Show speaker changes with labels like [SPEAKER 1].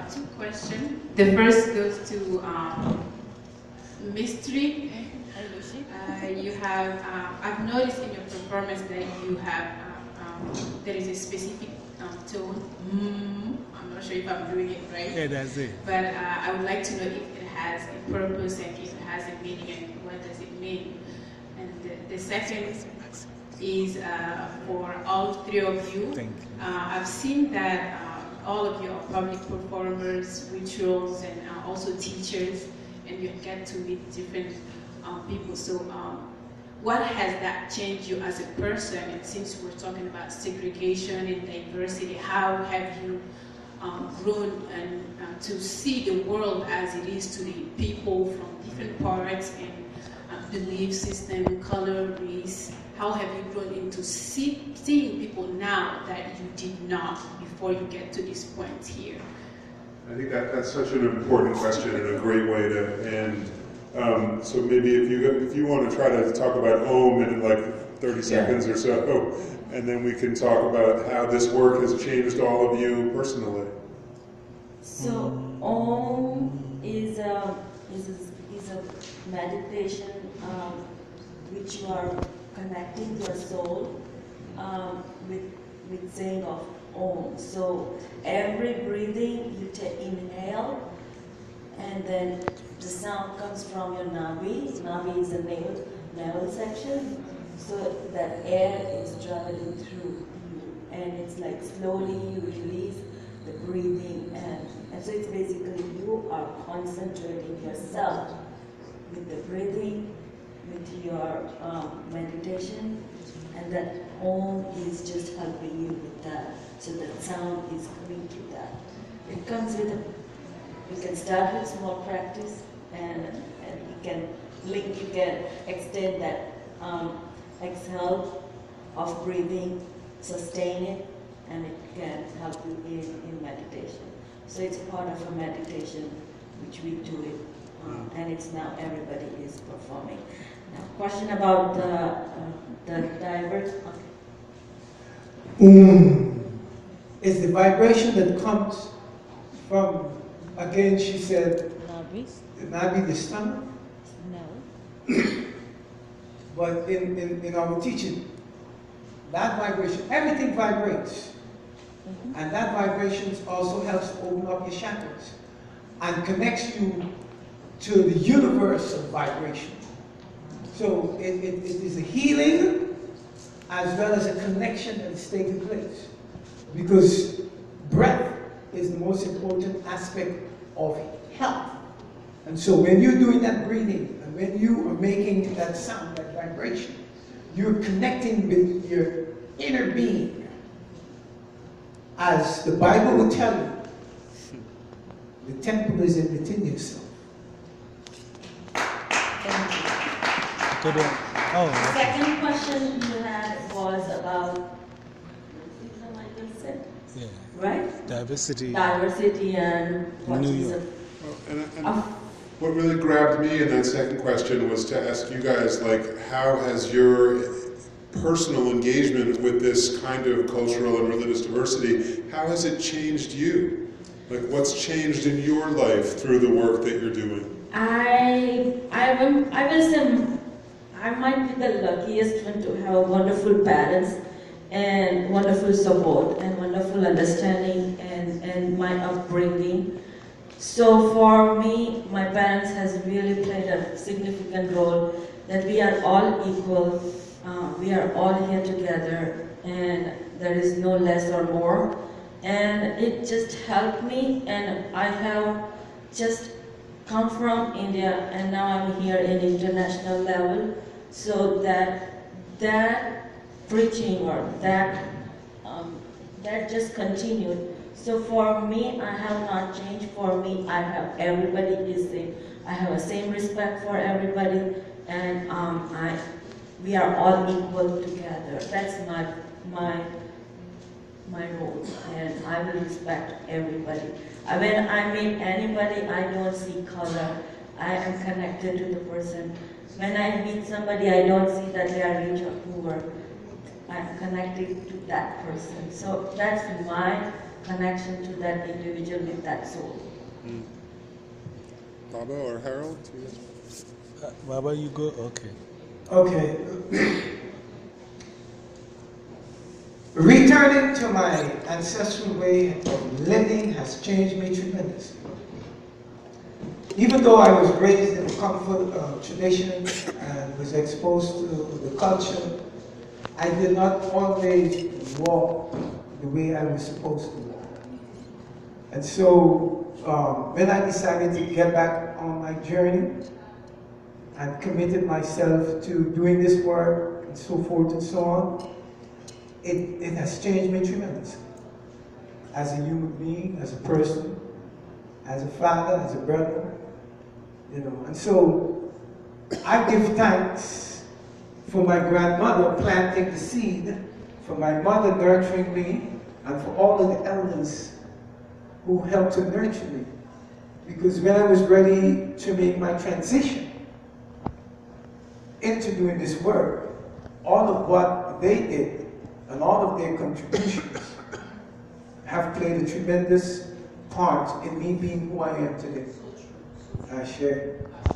[SPEAKER 1] two questions. The first goes to Mystery. You have, I've noticed in your performance that you have, there is a specific tone. I'm not sure if I'm doing it right.
[SPEAKER 2] Yeah, that's it.
[SPEAKER 1] But I would like to know if it has a purpose and if it has a meaning and what does it mean. And the second is for all three of you.
[SPEAKER 2] Thank you.
[SPEAKER 1] I've seen that all of you are public performers, rituals, and also teachers, and you get to meet different people. So what has that changed you as a person? And since we're talking about segregation and diversity, how have you grown and to see the world as it is to the people from different parts and belief system, color, race? How have you grown into seeing people now that you did not before you get to this point here?
[SPEAKER 3] I think that's such an important question and a great way to end. So maybe if you want to try to talk about Om in like 30 seconds or so, and then we can talk about how this work has changed all of you personally.
[SPEAKER 4] So Om is a meditation which you are connecting your soul with saying of Om. So every breathing you inhale, and then the sound comes from your navi. Navi is the navel section, so that air is traveling through you, and it's like slowly you release the breathing, and so it's basically you are concentrating yourself with the breathing, with your meditation, and that Om is just helping you with that. So that sound is coming to that. It comes with you can start with small practice, and you can extend that exhale of breathing, sustain it, and it can help you in meditation. So it's part of a meditation which we do it, and it's now everybody is performing. Now, question about the diverse.
[SPEAKER 5] Is the vibration that comes from, again, she said, the Nabi, the stomach?
[SPEAKER 6] No.
[SPEAKER 5] But in our teaching, that vibration, everything vibrates. And that vibration also helps open up your chakras and connects you to the universe of vibration. So it is a healing as well as a connection that is taking place. Because breath is the most important aspect of health. And so when you're doing that breathing, and when you are making that sound, that vibration, you're connecting with your inner being. As the Bible will tell you, the temple is within yourself.
[SPEAKER 4] Thank you. The second question you had was about,
[SPEAKER 2] yeah.
[SPEAKER 4] Right?
[SPEAKER 2] Diversity.
[SPEAKER 4] Diversity and what
[SPEAKER 2] New
[SPEAKER 4] is
[SPEAKER 2] York.
[SPEAKER 3] What really grabbed me in that second question was to ask you guys, like, how has your personal engagement with this kind of cultural and religious diversity, how has it changed you? Like, what's changed in your life through the work that you're doing?
[SPEAKER 4] I will say I might be the luckiest one to have wonderful parents and wonderful support and wonderful understanding and my upbringing. So for me, my parents has really played a significant role that we are all equal, we are all here together, and there is no less or more. And it just helped me, and I have just come from India and now I'm here in international level, so that preaching or that just continued. So for me, I have not changed. For me, I have everybody is same. I have a same respect for everybody, and we are all equal together. That's my role, and I will respect everybody. When I meet anybody, I don't see color. I am connected to the person. When I meet somebody, I don't see that they are rich or poor. I'm connected to that person. So that's my connection to that individual with that soul.
[SPEAKER 3] Baba or Harold?
[SPEAKER 2] Baba, you go? Okay.
[SPEAKER 5] Okay. Returning to my ancestral way of living has changed me tremendously. Even though I was raised in the comfort of tradition and was exposed to the culture, I did not always walk the way I was supposed to walk. And so when I decided to get back on my journey and committed myself to doing this work and so forth and so on, it has changed me tremendously. As a human being, as a person, as a father, as a brother, you know. And so I give thanks for my grandmother planting the seed, for my mother nurturing me, and for all of the elders who helped to nurture me. Because when I was ready to make my transition into doing this work, all of what they did and all of their contributions have played a tremendous part in me being who I am today. I share.